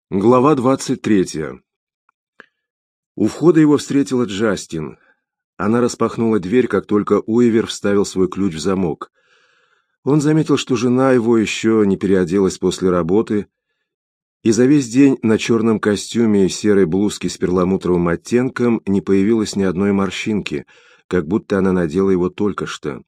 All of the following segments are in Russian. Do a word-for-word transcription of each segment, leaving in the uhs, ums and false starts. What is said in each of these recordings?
Глава двадцать третья. У входа его встретила Джастин. Она распахнула дверь, как только Уивер вставил свой ключ в замок. Он заметил, что жена его еще не переоделась после работы, и за весь день на черном костюме и серой блузке с перламутровым оттенком не появилось ни одной морщинки, как будто она надела его только что.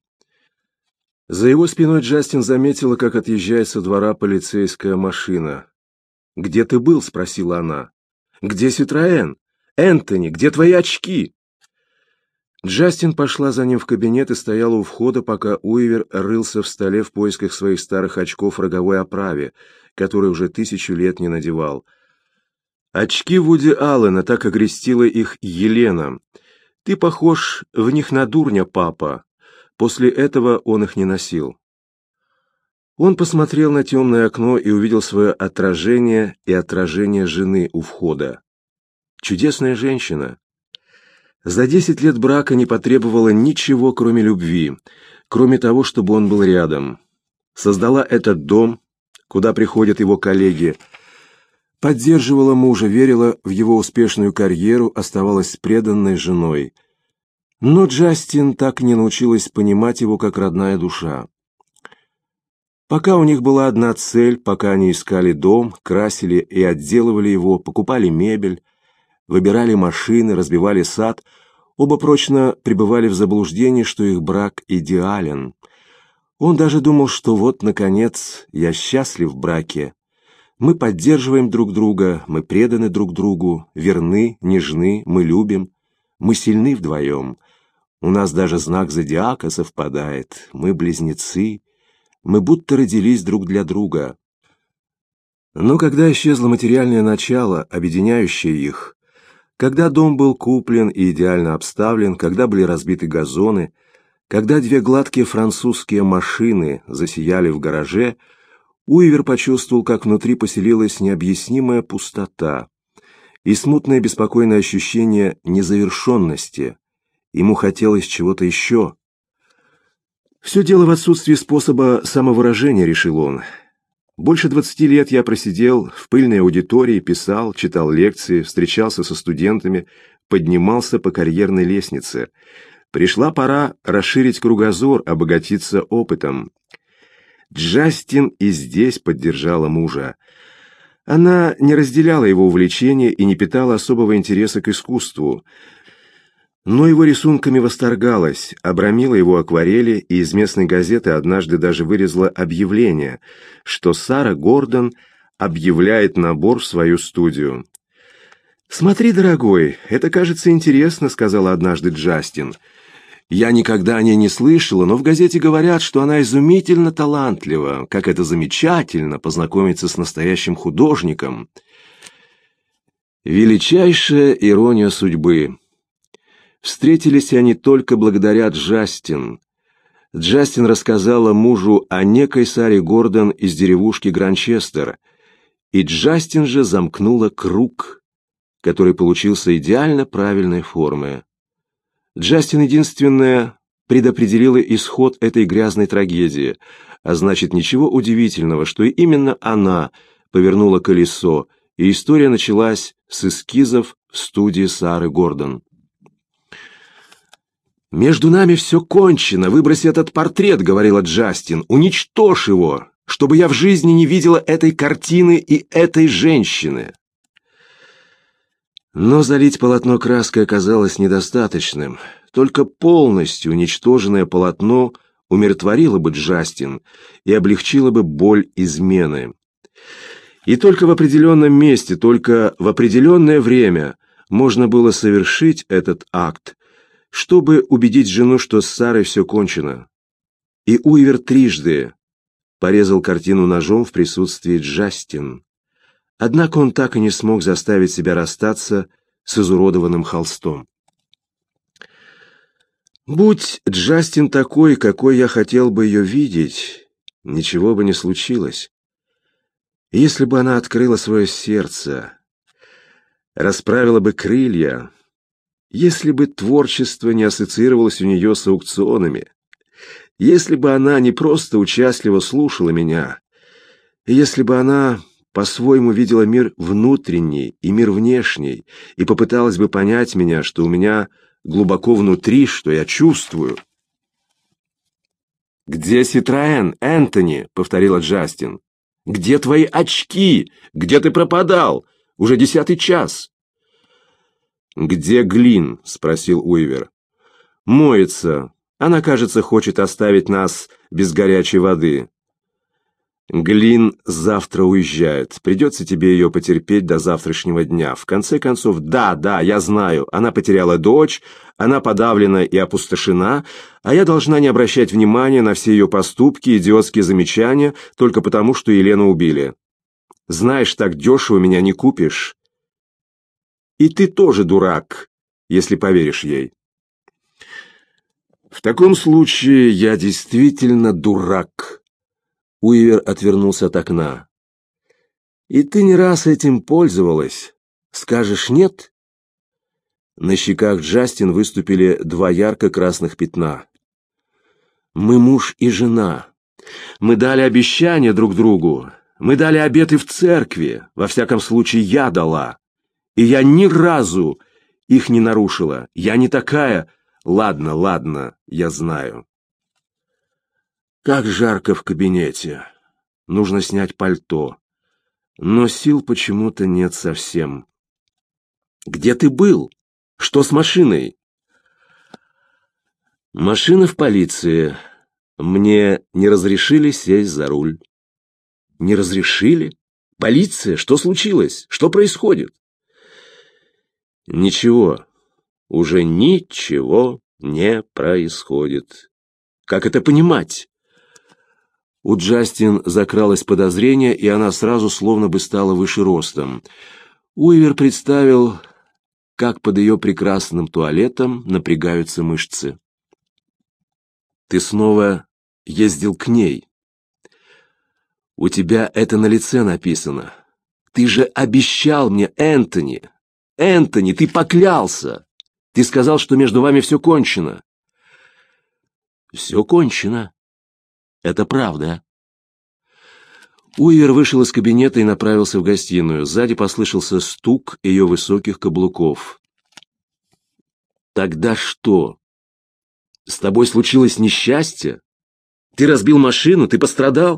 За его спиной Джастин заметила, как отъезжает со двора полицейская машина. «Где ты был?» — спросила она. «Где Ситроэн? Энтони, где твои очки?» Джастин пошла за ним в кабинет и стояла у входа, пока Уивер рылся в столе в поисках своих старых очков в роговой оправе, которые уже тысячу лет не надевал. «Очки Вуди Аллена», — так окрестила их Елена. «Ты похож в них на дурня, папа». После этого он их не носил. Он посмотрел на темное окно и увидел свое отражение и отражение жены у входа. Чудесная женщина. За десять лет брака не потребовала ничего, кроме любви, кроме того, чтобы он был рядом. Создала этот дом, куда приходят его коллеги, поддерживала мужа, верила в его успешную карьеру, оставалась преданной женой. Но Джастин так и не научилась понимать его как родная душа. Пока у них была одна цель, пока они искали дом, красили и отделывали его, покупали мебель, выбирали машины, разбивали сад, оба прочно пребывали в заблуждении, что их брак идеален. Он даже думал, что вот, наконец, я счастлив в браке. Мы поддерживаем друг друга, мы преданы друг другу, верны, нежны, мы любим, мы сильны вдвоем. У нас даже знак зодиака совпадает, мы близнецы. Мы будто родились друг для друга. Но когда исчезло материальное начало, объединяющее их, когда дом был куплен и идеально обставлен, когда были разбиты газоны, когда две гладкие французские машины засияли в гараже, Уивер почувствовал, как внутри поселилась необъяснимая пустота и смутное беспокойное ощущение незавершенности. Ему хотелось чего-то еще. «Все дело в отсутствии способа самовыражения», — решил он. «Больше двадцати лет я просидел в пыльной аудитории, писал, читал лекции, встречался со студентами, поднимался по карьерной лестнице. Пришла пора расширить кругозор, обогатиться опытом». Джастин и здесь поддержала мужа. Она не разделяла его увлечения и не питала особого интереса к искусству, но его рисунками восторгалась, обрамила его акварели, и из местной газеты однажды даже вырезала объявление, что Сара Гордон объявляет набор в свою студию. «Смотри, дорогой, это, кажется, интересно», — сказала однажды Джастин. «Я никогда о ней не слышала, но в газете говорят, что она изумительно талантлива, как это замечательно познакомиться с настоящим художником». Величайшая ирония судьбы. Встретились они только благодаря Джастин. Джастин рассказала мужу о некой Саре Гордон из деревушки Гранчестер, и Джастин же замкнула круг, который получился идеально правильной формы. Джастин единственная предопределила исход этой грязной трагедии, а значит, ничего удивительного, что именно она повернула колесо, и история началась с эскизов в студии Сары Гордон. «Между нами все кончено, выброси этот портрет», — говорила Джастин, — «уничтожь его, чтобы я в жизни не видела этой картины и этой женщины». Но залить полотно краской оказалось недостаточным. Только полностью уничтоженное полотно умиротворило бы Джастин и облегчило бы боль измены. И только в определенном месте, только в определенное время можно было совершить этот акт, чтобы убедить жену, что с Сарой все кончено. И Уивер трижды порезал картину ножом в присутствии Джастин. Однако он так и не смог заставить себя расстаться с изуродованным холстом. «Будь Джастин такой, какой я хотел бы ее видеть, ничего бы не случилось. Если бы она открыла свое сердце, расправила бы крылья, если бы творчество не ассоциировалось у нее с аукционами, если бы она не просто участливо слушала меня, если бы она по-своему видела мир внутренний и мир внешний, и попыталась бы понять меня, что у меня глубоко внутри, что я чувствую. «Где Ситроэн, Энтони?» — повторила Джастин. «Где твои очки? Где ты пропадал? Уже десятый час». «Где Глин?» — спросил Уивер. «Моется. Она, кажется, хочет оставить нас без горячей воды». «Глин завтра уезжает. Придется тебе ее потерпеть до завтрашнего дня. В конце концов, да, да, я знаю, она потеряла дочь, она подавлена и опустошена, а я должна не обращать внимания на все ее поступки, идиотские замечания, только потому, что Елену убили. Знаешь, так дешево меня не купишь. И ты тоже дурак, если поверишь ей». «В таком случае я действительно дурак». Уивер отвернулся от окна. «И ты не раз этим пользовалась. Скажешь нет?» На щеках Джастин выступили два ярко-красных пятна. «Мы муж и жена. Мы дали обещания друг другу. Мы дали обеты в церкви. Во всяком случае, я дала. И я ни разу их не нарушила. Я не такая... Ладно, ладно, я знаю». Как жарко в кабинете. Нужно снять пальто. Но сил почему-то нет совсем. «Где ты был? Что с машиной?» «Машина в полиции. Мне не разрешили сесть за руль». «Не разрешили? Полиция? Что случилось? Что происходит?» «Ничего. Уже ничего не происходит». «Как это понимать?» У Джастин закралось подозрение, и она сразу словно бы стала выше ростом. Уивер представил, как под ее прекрасным туалетом напрягаются мышцы. «Ты снова ездил к ней. У тебя это на лице написано. Ты же обещал мне, Энтони! Энтони, ты поклялся! Ты сказал, что между вами все кончено». «Все кончено. Это правда». Уивер вышел из кабинета и направился в гостиную. Сзади послышался стук ее высоких каблуков. «Тогда что? С тобой случилось несчастье? Ты разбил машину? Ты пострадал?»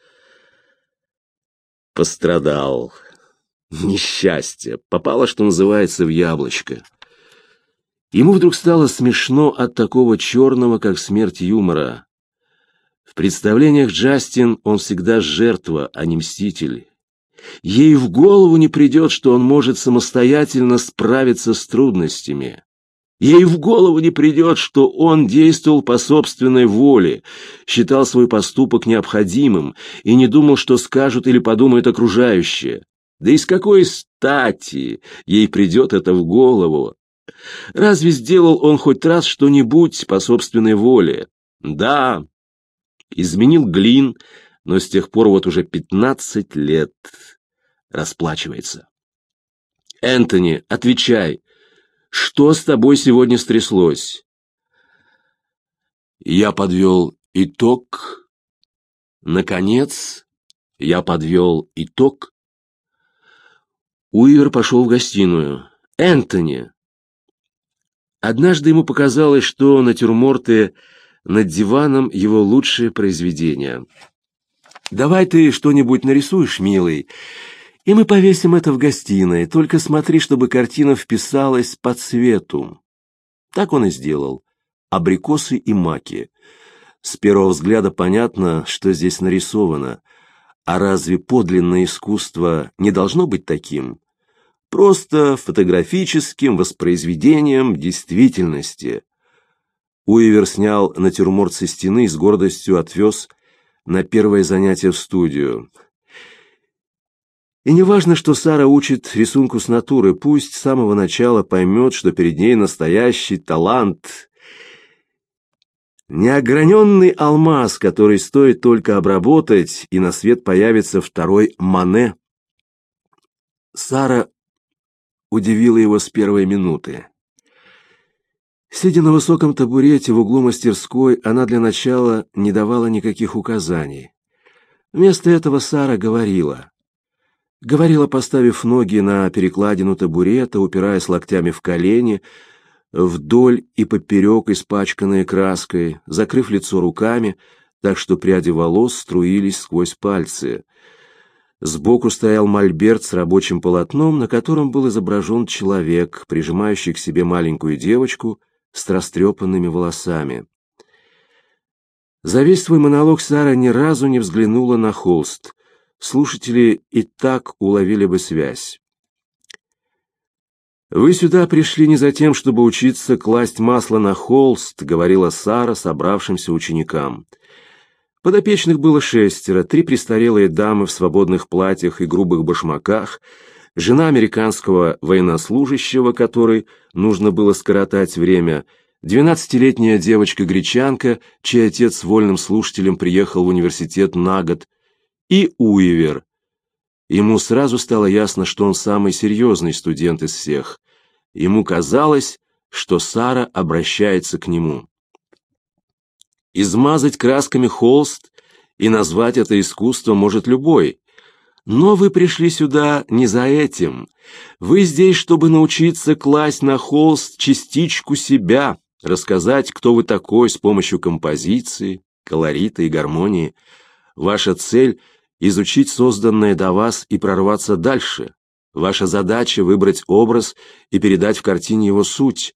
«Пострадал. Несчастье. Попало, что называется, в яблочко». Ему вдруг стало смешно от такого черного, как смерть, юмора. В представлениях Джастин он всегда жертва, а не мститель. Ей в голову не придет, что он может самостоятельно справиться с трудностями. Ей в голову не придет, что он действовал по собственной воле, считал свой поступок необходимым и не думал, что скажут или подумают окружающие. Да и с какой стати ей придет это в голову? Разве сделал он хоть раз что-нибудь по собственной воле? Да, изменил Глин, но с тех пор вот уже пятнадцать лет расплачивается. «Энтони, отвечай, что с тобой сегодня стряслось?» Я подвел итог. Наконец, я подвел итог. Уивер пошел в гостиную. «Энтони!» Однажды ему показалось, что натюрморты над диваном его лучшее произведение. «Давай ты что-нибудь нарисуешь, милый, и мы повесим это в гостиной, только смотри, чтобы картина вписалась по цвету». Так он и сделал. Абрикосы и маки. С первого взгляда понятно, что здесь нарисовано. А разве подлинное искусство не должно быть таким? Просто фотографическим воспроизведением действительности. Уивер снял натюрморт со стены и с гордостью отвез на первое занятие в студию. И не важно, что Сара учит рисунку с натуры, пусть с самого начала поймет, что перед ней настоящий талант. Неограненный алмаз, который стоит только обработать, и на свет появится второй Мане. Сара удивила его с первой минуты. Сидя на высоком табурете в углу мастерской, она для начала не давала никаких указаний. Вместо этого Сара говорила: Говорила, поставив ноги на перекладину табурета, упираясь локтями в колени, вдоль и поперек испачканные краской, закрыв лицо руками, так что пряди волос струились сквозь пальцы. Сбоку стоял мольберт с рабочим полотном, на котором был изображен человек, прижимающий к себе маленькую девочку с растрепанными волосами. За весь свой монолог Сара ни разу не взглянула на холст. Слушатели и так уловили бы связь. «Вы сюда пришли не за тем, чтобы учиться класть масло на холст», — говорила Сара собравшимся ученикам. Подопечных было шестеро, три престарелые дамы в свободных платьях и грубых башмаках, жена американского военнослужащего, которой нужно было скоротать время, двенадцатилетняя девочка-гречанка, чей отец вольным слушателем приехал в университет на год, и Уивер. Ему сразу стало ясно, что он самый серьезный студент из всех. Ему казалось, что Сара обращается к нему. Измазать красками холст и назвать это искусство может любой. Но вы пришли сюда не за этим. Вы здесь, чтобы научиться класть на холст частичку себя, рассказать, кто вы такой с помощью композиции, колорита и гармонии. Ваша цель — изучить созданное до вас и прорваться дальше. Ваша задача — выбрать образ и передать в картине его суть.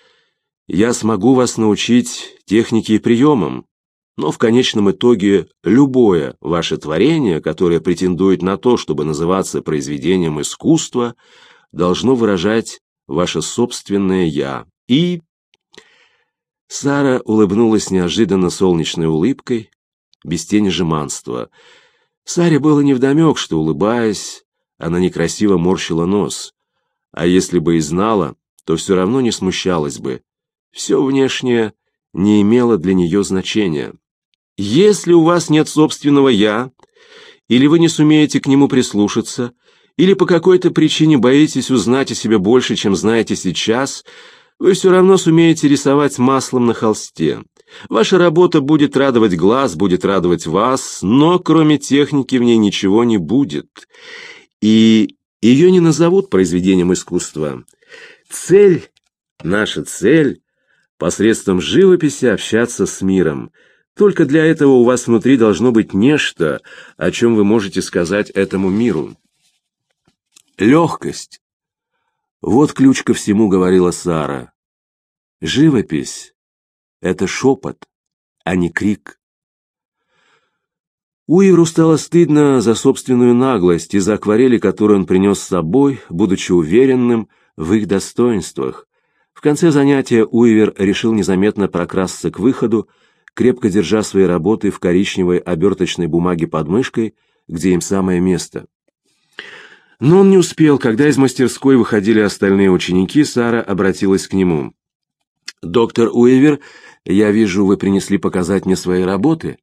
Я смогу вас научить технике и приемам, но в конечном итоге любое ваше творение, которое претендует на то, чтобы называться произведением искусства, должно выражать ваше собственное «я». И... Сара улыбнулась неожиданно солнечной улыбкой, без тени жеманства. Саре было невдомек, что, улыбаясь, она некрасиво морщила нос, а если бы и знала, то все равно не смущалась бы. Все внешнее не имело для нее значения. Если у вас нет собственного «я», или вы не сумеете к нему прислушаться, или по какой-то причине боитесь узнать о себе больше, чем знаете сейчас, вы все равно сумеете рисовать маслом на холсте. Ваша работа будет радовать глаз, будет радовать вас, но кроме техники в ней ничего не будет. И ее не назовут произведением искусства. Цель, наша цель, посредством живописи общаться с миром. Только для этого у вас внутри должно быть нечто, о чем вы можете сказать этому миру. Легкость. Вот ключ ко всему, говорила Сара. Живопись — это шепот, а не крик. Уиверу стало стыдно за собственную наглость и за акварели, которые он принес с собой, будучи уверенным в их достоинствах. В конце занятия Уивер решил незаметно прокрасться к выходу, крепко держа свои работы в коричневой оберточной бумаге под мышкой, где им самое место. Но он не успел. Когда из мастерской выходили остальные ученики, Сара обратилась к нему. «Доктор Уивер, я вижу, вы принесли показать мне свои работы?»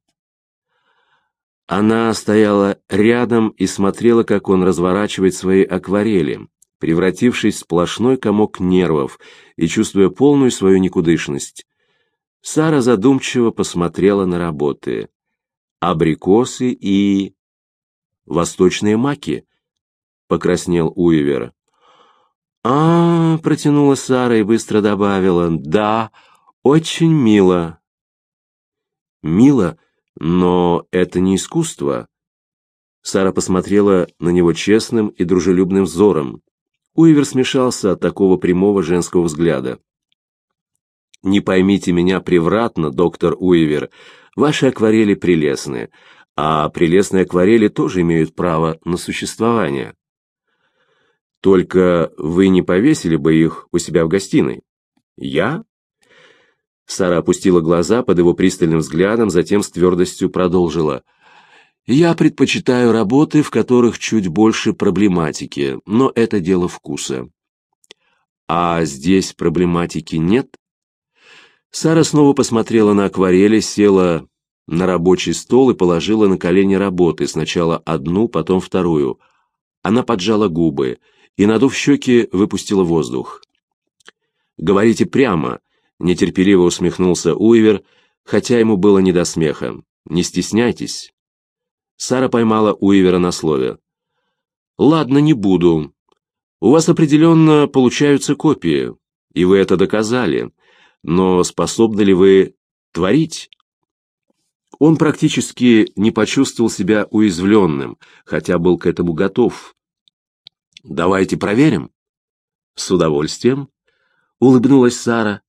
Она стояла рядом и смотрела, как он разворачивает свои акварели, превратившись в сплошной комок нервов и чувствуя полную свою никудышность. Сара задумчиво посмотрела на работы. «Абрикосы и... восточные маки», — покраснел Уивер. «А, — протянула Сара и быстро добавила, — да, очень мило». «Мило, но это не искусство». Сара посмотрела на него честным и дружелюбным взором. Уивер смешался от такого прямого женского взгляда. «Не поймите меня превратно, доктор Уивер, ваши акварели прелестны, а прелестные акварели тоже имеют право на существование. Только вы не повесили бы их у себя в гостиной?» «Я?» Сара опустила глаза под его пристальным взглядом, затем с твердостью продолжила. «Я предпочитаю работы, в которых чуть больше проблематики, но это дело вкуса». «А здесь проблематики нет?» Сара снова посмотрела на акварели, села на рабочий стол и положила на колени работы, сначала одну, потом вторую. Она поджала губы и, надув щеки, выпустила воздух. «Говорите прямо», — нетерпеливо усмехнулся Уивер, хотя ему было не до смеха. «Не стесняйтесь». Сара поймала Уивера на слове. Ладно, не буду. У вас определенно получаются копии, и вы это доказали. Но способны ли вы творить? Он практически не почувствовал себя уязвленным, хотя был к этому готов. «Давайте проверим». «С удовольствием», — улыбнулась Сара.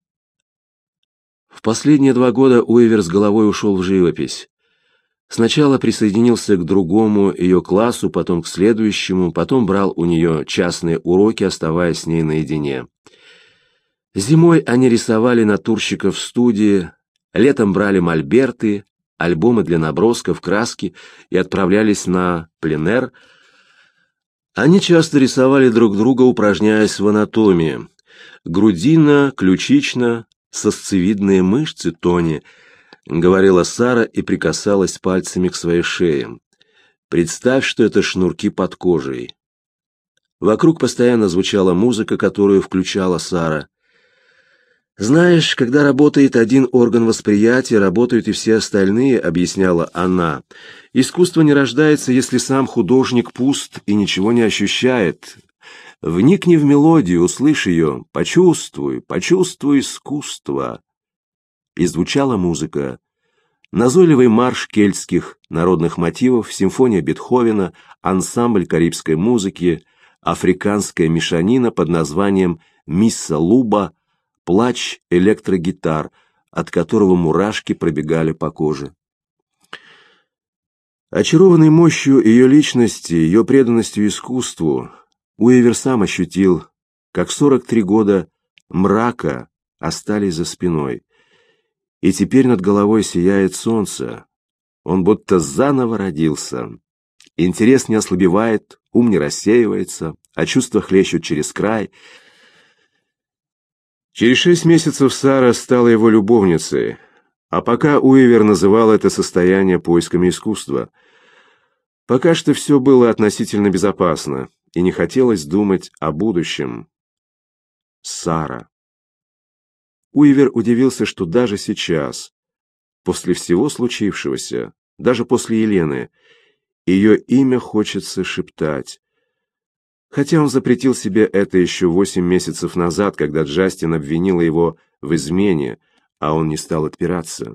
В последние два года Уивер с головой ушел в живопись. Сначала присоединился к другому ее классу, потом к следующему, потом брал у нее частные уроки, оставаясь с ней наедине. Зимой они рисовали натурщиков в студии, летом брали мольберты, альбомы для набросков, краски и отправлялись на пленэр. Они часто рисовали друг друга, упражняясь в анатомии. Грудина, ключична, сосцевидные мышцы, Тони, — говорила Сара и прикасалась пальцами к своей шее. «Представь, что это шнурки под кожей». Вокруг постоянно звучала музыка, которую включала Сара. «Знаешь, когда работает один орган восприятия, работают и все остальные», — объясняла она. «Искусство не рождается, если сам художник пуст и ничего не ощущает. Вникни в мелодию, услышь ее, почувствуй, почувствуй искусство». И звучала музыка. Назойливый марш кельтских народных мотивов, симфония Бетховена, ансамбль карибской музыки, африканская мешанина под названием «Мисса Луба», плач электрогитар, от которого мурашки пробегали по коже. Очарованный мощью ее личности, ее преданностью искусству, Уивер сам ощутил, как сорок три года мрака остались за спиной. И теперь над головой сияет солнце. Он будто заново родился. Интерес не ослабевает, ум не рассеивается, а чувства хлещут через край. Через шесть месяцев Сара стала его любовницей, а пока Уивер называл это состояние поисками искусства. Пока что все было относительно безопасно, и не хотелось думать о будущем. Сара. Уивер удивился, что даже сейчас, после всего случившегося, даже после Елены, ее имя хочется шептать. Хотя он запретил себе это еще восемь месяцев назад, когда Джастин обвинила его в измене, а он не стал отпираться.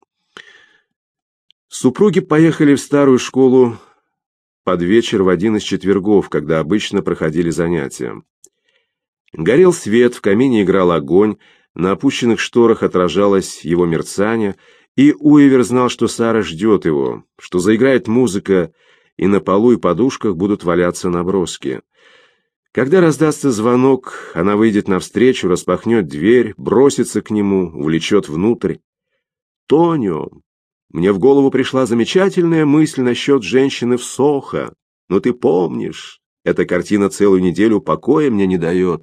Супруги поехали в старую школу под вечер в один из четвергов, когда обычно проходили занятия. Горел свет, в камине играл огонь, на опущенных шторах отражалось его мерцание, и Уивер знал, что Сара ждет его, что заиграет музыка, и на полу и подушках будут валяться наброски. Когда раздастся звонок, она выйдет навстречу, распахнет дверь, бросится к нему, увлечет внутрь. «Тонио, мне в голову пришла замечательная мысль насчет женщины в Сохо. Но ты помнишь, эта картина целую неделю покоя мне не дает».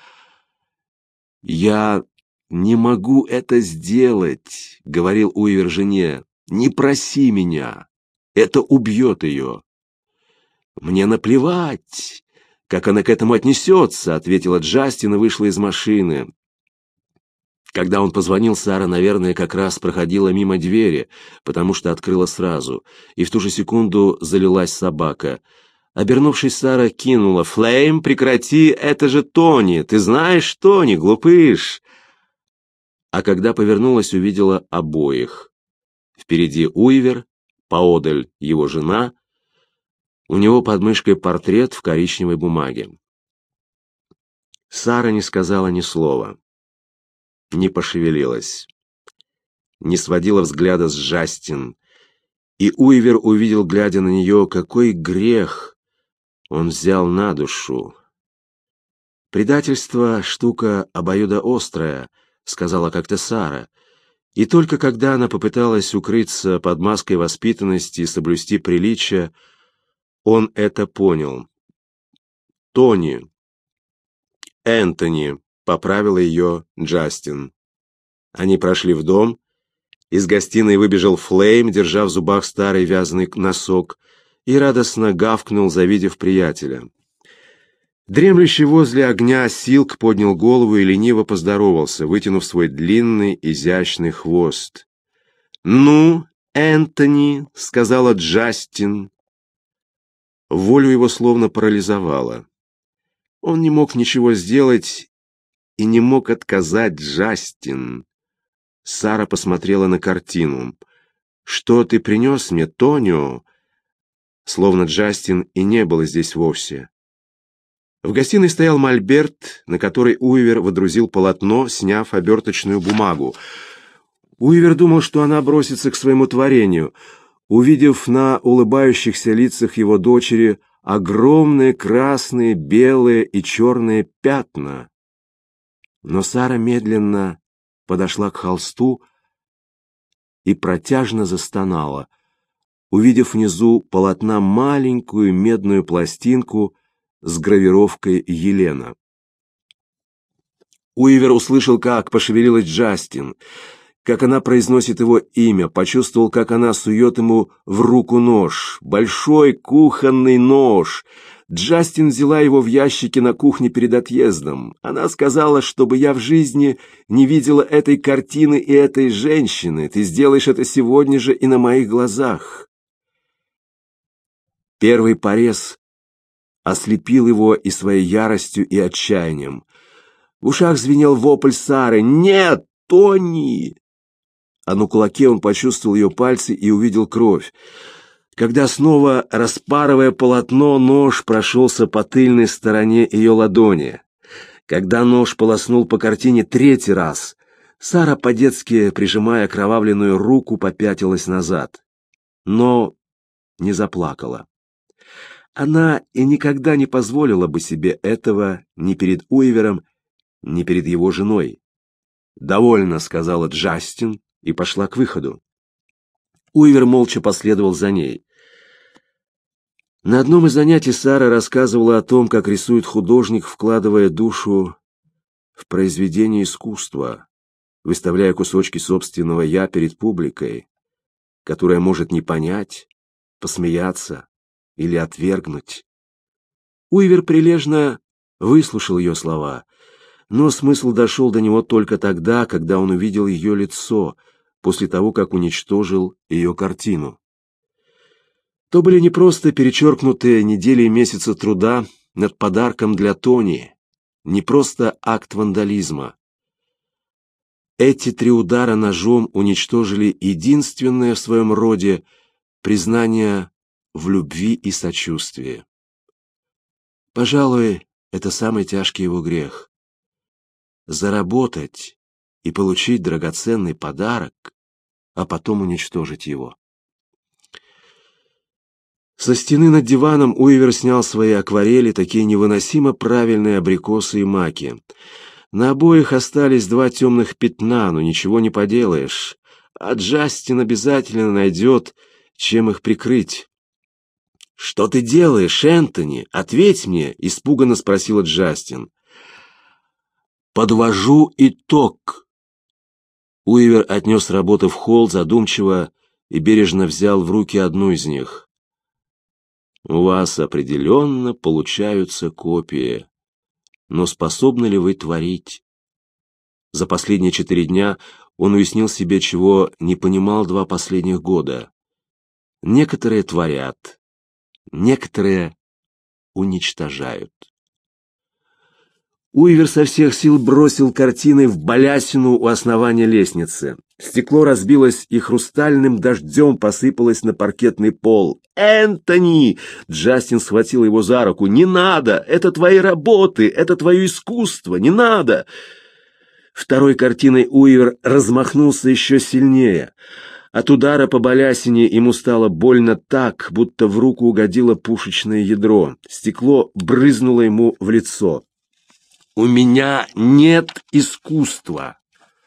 «Я не могу это сделать», — говорил Уивер жене. «Не проси меня, это убьет ее». «Мне наплевать, как она к этому отнесется», — ответила Джастин и вышла из машины. Когда он позвонил, Сара, наверное, как раз проходила мимо двери, потому что открыла сразу, и в ту же секунду залилась собака. Обернувшись, Сара кинула: «Флейм, прекрати, это же Тони! Ты знаешь Тони, глупыш!» А когда повернулась, увидела обоих. Впереди Уивер, поодаль его жена, у него под мышкой портрет в коричневой бумаге. Сара не сказала ни слова, не пошевелилась, не сводила взгляда с Джастин, и Уивер увидел, глядя на нее, какой грех он взял на душу. «Предательство — штука обоюдоострая», — сказала как-то Сара, и только когда она попыталась укрыться под маской воспитанности и соблюсти приличие, он это понял. «Тони». «Энтони», — поправила ее Джастин. Они прошли в дом. Из гостиной выбежал Флейм, держа в зубах старый вязаный носок, и радостно гавкнул, завидев приятеля. Дремлющий возле огня Силк поднял голову и лениво поздоровался, вытянув свой длинный, изящный хвост. «Ну, Энтони», — сказала Джастин. волю его словно парализовало. Он не мог ничего сделать и не мог отказать Джастин. Сара посмотрела на картину. «Что ты принес мне, Тонио?» Словно Джастин и не было здесь вовсе. В гостиной стоял мольберт, на который Уивер водрузил полотно, сняв оберточную бумагу. Уивер думал, что она бросится к своему творению, увидев на улыбающихся лицах его дочери огромные красные, белые и черные пятна. Но Сара медленно подошла к холсту и протяжно застонала, увидев внизу полотна маленькую медную пластинку с гравировкой Елена. Уивер услышал, как пошевелилась Джастин, как она произносит его имя, почувствовал, как она сует ему в руку нож, большой кухонный нож. Джастин взяла его в ящике на кухне перед отъездом. Она сказала, чтобы я в жизни не видела этой картины и этой женщины. Ты сделаешь это сегодня же и на моих глазах. Первый порез ослепил его и своей яростью, и отчаянием. В ушах звенел вопль Сары: «Нет, Тони!» А на кулаке он почувствовал ее пальцы и увидел кровь. Когда снова, распарывая полотно, нож прошелся по тыльной стороне ее ладони. Когда нож полоснул по картине третий раз, Сара, по-детски прижимая окровавленную руку, попятилась назад. Но не заплакала. Она и никогда не позволила бы себе этого ни перед Уивером, ни перед его женой. «Довольно», — сказала Джастин, и пошла к выходу. Уивер молча последовал за ней. На одном из занятий Сара рассказывала о том, как рисует художник, вкладывая душу в произведение искусства, выставляя кусочки собственного «я» перед публикой, которая может не понять, посмеяться или отвергнуть. Уивер прилежно выслушал ее слова, но смысл дошел до него только тогда, когда он увидел ее лицо, после того, как уничтожил ее картину. То были не просто перечеркнутые недели и месяцы труда над подарком для Тони, не просто акт вандализма. Эти три удара ножом уничтожили единственное в своем роде признание в любви и сочувствии. Пожалуй, это самый тяжкий его грех. Заработать и получить драгоценный подарок, а потом уничтожить его. Со стены над диваном Уивер снял свои акварели, такие невыносимо правильные абрикосы и маки. На обоих остались два темных пятна, но ничего не поделаешь. А Джастин обязательно найдет, чем их прикрыть. «Что ты делаешь, Энтони? Ответь мне!» — испуганно спросила Джастин. «Подвожу итог». Уивер отнес работы в холл задумчиво и бережно взял в руки одну из них. «У вас определенно получаются копии, но способны ли вы творить?» За последние четыре дня он уяснил себе, чего не понимал два последних года. Некоторые творят, некоторые уничтожают. Уивер со всех сил бросил картины в балясину у основания лестницы. Стекло разбилось и хрустальным дождем посыпалось на паркетный пол. «Энтони!» — Джастин схватил его за руку. «Не надо! Это твои работы! Это твое искусство! Не надо!» Второй картиной Уивер размахнулся еще сильнее. От удара по балясине ему стало больно так, будто в руку угодило пушечное ядро. Стекло брызнуло ему в лицо. «У меня нет искусства!»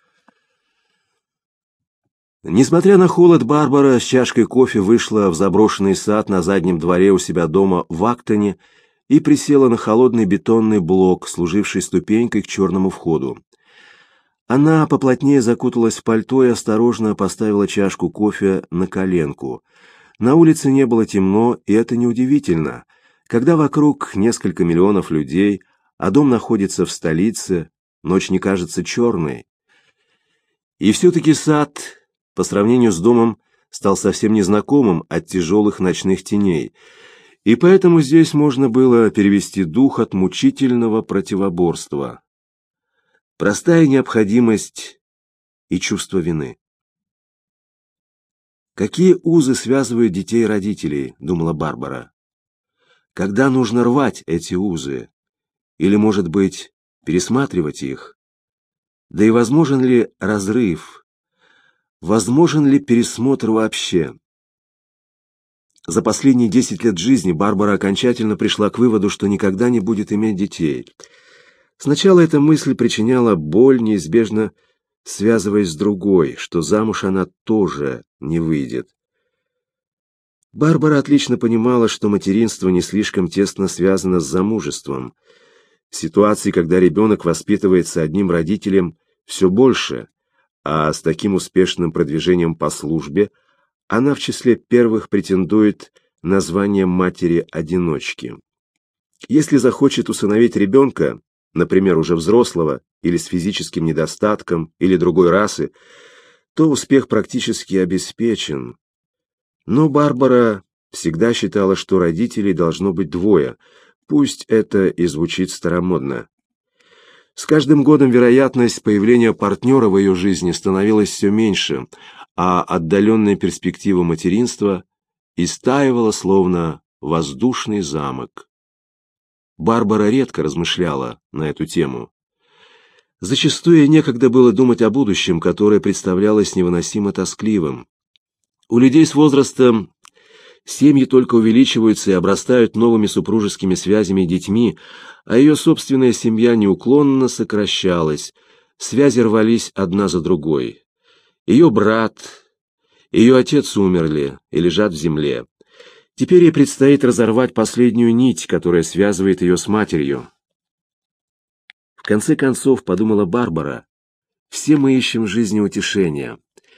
Несмотря на холод, Барбара с чашкой кофе вышла в заброшенный сад на заднем дворе у себя дома в Актоне и присела на холодный бетонный блок, служивший ступенькой к черному входу. Она поплотнее закуталась в пальто и осторожно поставила чашку кофе на коленку. На улице не было темно, и это неудивительно. Когда вокруг несколько миллионов людей, а дом находится в столице, ночь не кажется черной. И все-таки сад, по сравнению с домом, стал совсем незнакомым от тяжелых ночных теней. И поэтому здесь можно было перевести дух от мучительного противоборства. Простая необходимость и чувство вины. «Какие узы связывают детей и родителей?» — думала Барбара. «Когда нужно рвать эти узы? Или, может быть, пересматривать их? Да и возможен ли разрыв? Возможен ли пересмотр вообще?» За последние десять лет жизни Барбара окончательно пришла к выводу, что никогда не будет иметь детей. Сначала эта мысль причиняла боль, неизбежно связываясь с другой, что замуж она тоже не выйдет. Барбара отлично понимала, что материнство не слишком тесно связано с замужеством. Ситуации, когда ребенок воспитывается одним родителем, все больше, а с таким успешным продвижением по службе она в числе первых претендует на звание матери-одиночки. Если захочет усыновить ребенка, например, уже взрослого, или с физическим недостатком, или другой расы, то успех практически обеспечен. Но Барбара всегда считала, что родителей должно быть двое, пусть это и звучит старомодно. С каждым годом вероятность появления партнера в ее жизни становилась все меньше, а отдаленная перспектива материнства истаивала, словно воздушный замок. Барбара редко размышляла на эту тему. Зачастую ей некогда было думать о будущем, которое представлялось невыносимо тоскливым. У людей с возрастом семьи только увеличиваются и обрастают новыми супружескими связями и детьми, а ее собственная семья неуклонно сокращалась, связи рвались одна за другой. Ее брат, ее отец умерли и лежат в земле. Теперь ей предстоит разорвать последнюю нить, которая связывает ее с матерью. В конце концов, подумала Барбара, все мы ищем в жизни утешения.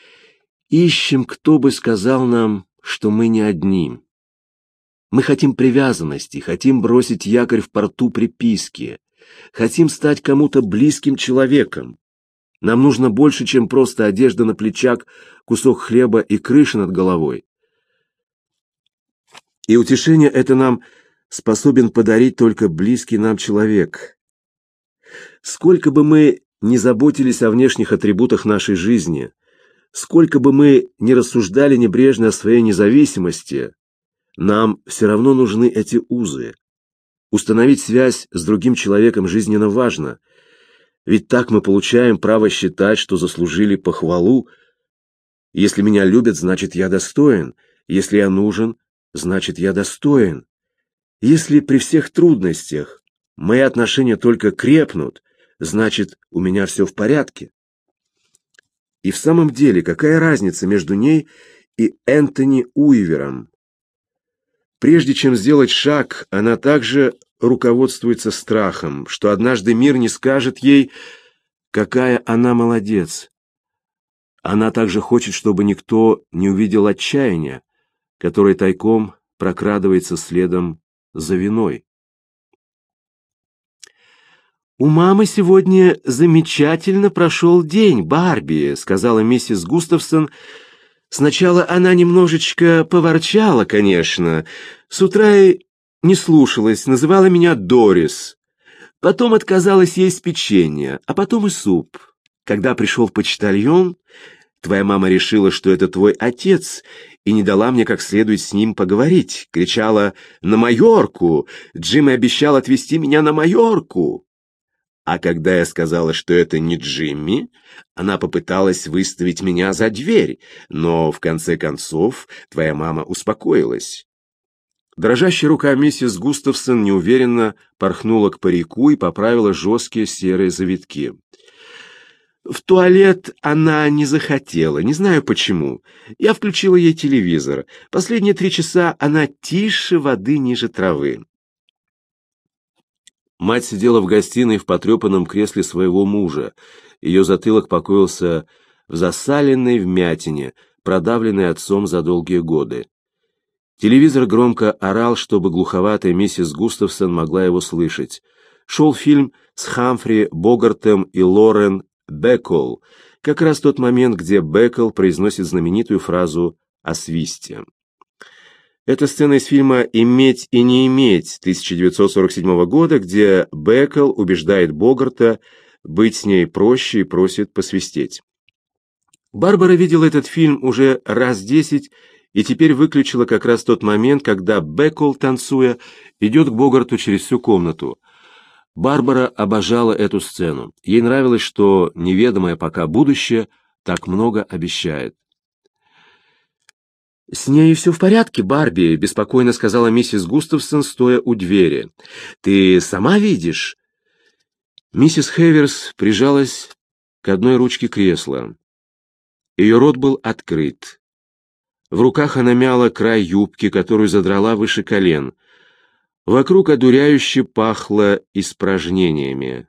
Ищем, кто бы сказал нам, что мы не одни. Мы хотим привязанности, хотим бросить якорь в порту приписки, хотим стать кому-то близким человеком. Нам нужно больше, чем просто одежда на плечах, кусок хлеба и крыша над головой. И утешение это нам способен подарить только близкий нам человек. Сколько бы мы ни заботились о внешних атрибутах нашей жизни, сколько бы мы ни рассуждали небрежно о своей независимости, нам все равно нужны эти узы. Установить связь с другим человеком жизненно важно, ведь так мы получаем право считать, что заслужили похвалу. Если меня любят, значит, я достоин. Если я нужен, значит, я достоин. Если при всех трудностях мои отношения только крепнут, значит, у меня все в порядке. И в самом деле, какая разница между ней и Энтони Уивером? Прежде чем сделать шаг, она также руководствуется страхом, что однажды мир не скажет ей, какая она молодец. Она также хочет, чтобы никто не увидел отчаяния, которое тайком прокрадывается следом за виной. «У мамы сегодня замечательно прошел день, Барби», — сказала миссис Густавсон. «Сначала она немножечко поворчала, конечно. С утра и не слушалась, называла меня Дорис. Потом отказалась есть печенье, а потом и суп. Когда пришел почтальон, твоя мама решила, что это твой отец, и не дала мне как следует с ним поговорить. Кричала «На Майорку! Джимми обещал отвезти меня на Майорку!» А когда я сказала, что это не Джимми, она попыталась выставить меня за дверь, но в конце концов твоя мама успокоилась. Дрожащая рука миссис Густавсон неуверенно порхнула к парику и поправила жесткие серые завитки. В туалет она не захотела, не знаю почему. Я включила ей телевизор. Последние три часа она тише воды ниже травы. Мать сидела в гостиной в потрепанном кресле своего мужа. Ее затылок покоился в засаленной вмятине, продавленной отцом за долгие годы. Телевизор громко орал, чтобы глуховатая миссис Густавсон могла его слышать. Шел фильм с Хамфри Богартом и Лорен Бэккл, как раз тот момент, где Бэккл произносит знаменитую фразу о свисте. Это сцена из фильма «Иметь и не иметь» тысяча девятьсот сорок седьмого года, где Бэкл убеждает Богарта быть с ней проще и просит посвистеть. Барбара видела этот фильм уже раз десять и теперь выключила как раз тот момент, когда Бэкл, танцуя, идет к Богарту через всю комнату. Барбара обожала эту сцену. Ей нравилось, что неведомое пока будущее так много обещает. «С ней все в порядке, Барби», — беспокойно сказала миссис Густавсон, стоя у двери. «Ты сама видишь?» Миссис Хеверс прижалась к одной ручке кресла. Ее рот был открыт. В руках она мяла край юбки, которую задрала выше колен. Вокруг одуряюще пахло испражнениями.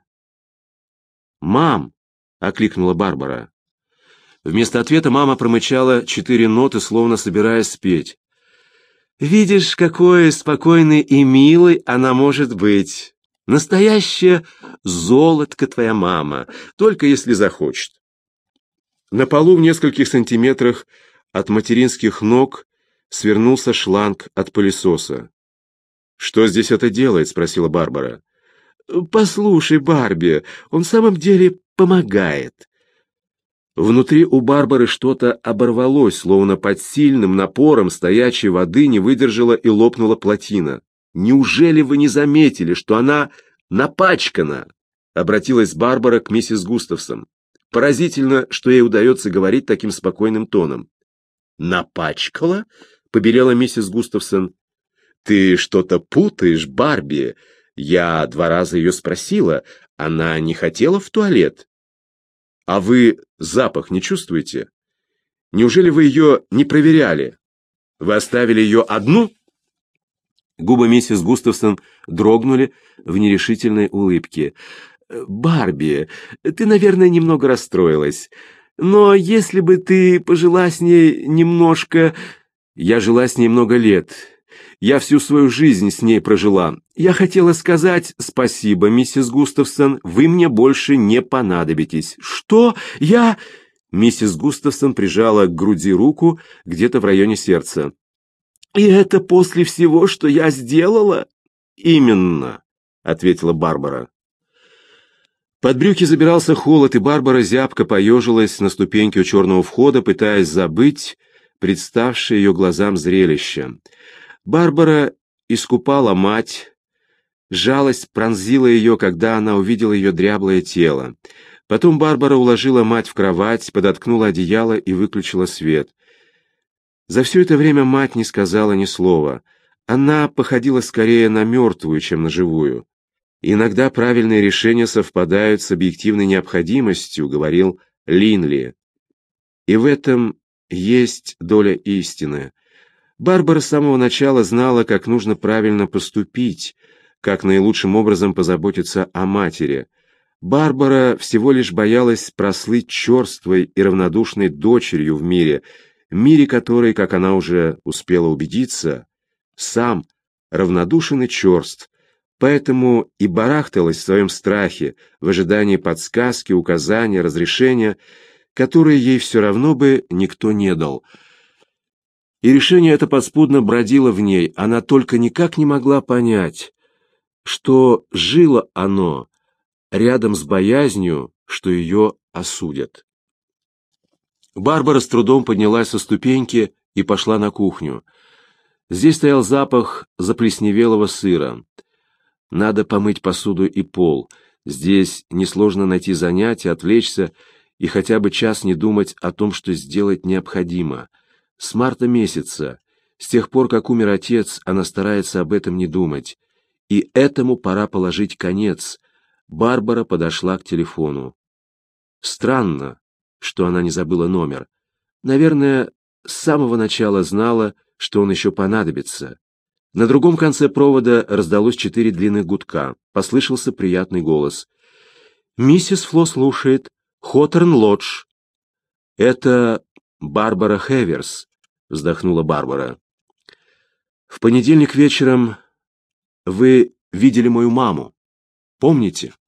«Мам!» — окликнула Барбара. Вместо ответа мама промычала четыре ноты, словно собираясь спеть. «Видишь, какой спокойной и милой она может быть. Настоящая золотко твоя мама, только если захочет». На полу в нескольких сантиметрах от материнских ног свернулся шланг от пылесоса. «Что здесь это делает?» — спросила Барбара. «Послушай, Барби, он в самом деле помогает». Внутри у Барбары что-то оборвалось, словно под сильным напором стоячей воды не выдержала и лопнула плотина. «Неужели вы не заметили, что она напачкана?» — обратилась Барбара к миссис Густавсон. Поразительно, что ей удается говорить таким спокойным тоном. «Напачкала?» — побелела миссис Густавсон. «Ты что-то путаешь, Барби. Я два раза ее спросила. Она не хотела в туалет. А вы запах не чувствуете? Неужели вы ее не проверяли? Вы оставили ее одну?» Губы миссис Густавсон дрогнули в нерешительной улыбке. «Барби, ты, наверное, немного расстроилась. Но если бы ты пожила с ней немножко...» «Я жила с ней много лет. Я всю свою жизнь с ней прожила. Я хотела сказать спасибо, миссис Густавсон, вы мне больше не понадобитесь». «Что? Я...» Миссис Густавсон прижала к груди руку где-то в районе сердца. «И это после всего, что я сделала?» «Именно», — ответила Барбара. Под брюки забирался холод, и Барбара зябко поежилась на ступеньке у черного входа, пытаясь забыть представшее ее глазам зрелище. Барбара искупала мать. Жалость пронзила ее, когда она увидела ее дряблое тело. Потом Барбара уложила мать в кровать, подоткнула одеяло и выключила свет. За все это время мать не сказала ни слова. Она походила скорее на мертвую, чем на живую. «Иногда правильные решения совпадают с объективной необходимостью», — говорил Линли. И в этом есть доля истины. Барбара с самого начала знала, как нужно правильно поступить, как наилучшим образом позаботиться о матери. Барбара всего лишь боялась прослыть черствой и равнодушной дочерью в мире, мире, который, как она уже успела убедиться, сам равнодушен и черств. Поэтому и барахталась в своем страхе, в ожидании подсказки, указания, разрешения, которые ей все равно бы никто не дал. И решение это подспудно бродило в ней, она только никак не могла понять, что жило оно рядом с боязнью, что ее осудят. Барбара с трудом поднялась со ступеньки и пошла на кухню. Здесь стоял запах заплесневелого сыра. Надо помыть посуду и пол. Здесь несложно найти занятие, отвлечься и хотя бы час не думать о том, что сделать необходимо. С марта месяца, с тех пор, как умер отец, она старается об этом не думать. И этому пора положить конец. Барбара подошла к телефону. Странно, что она не забыла номер. Наверное, с самого начала знала, что он еще понадобится. На другом конце провода раздалось четыре длинных гудка. Послышался приятный голос. «Миссис Фло слушает. Хоторн-Лодж». «Это Барбара Хеверс», — вздохнула Барбара. «В понедельник вечером вы видели мою маму. Помните?»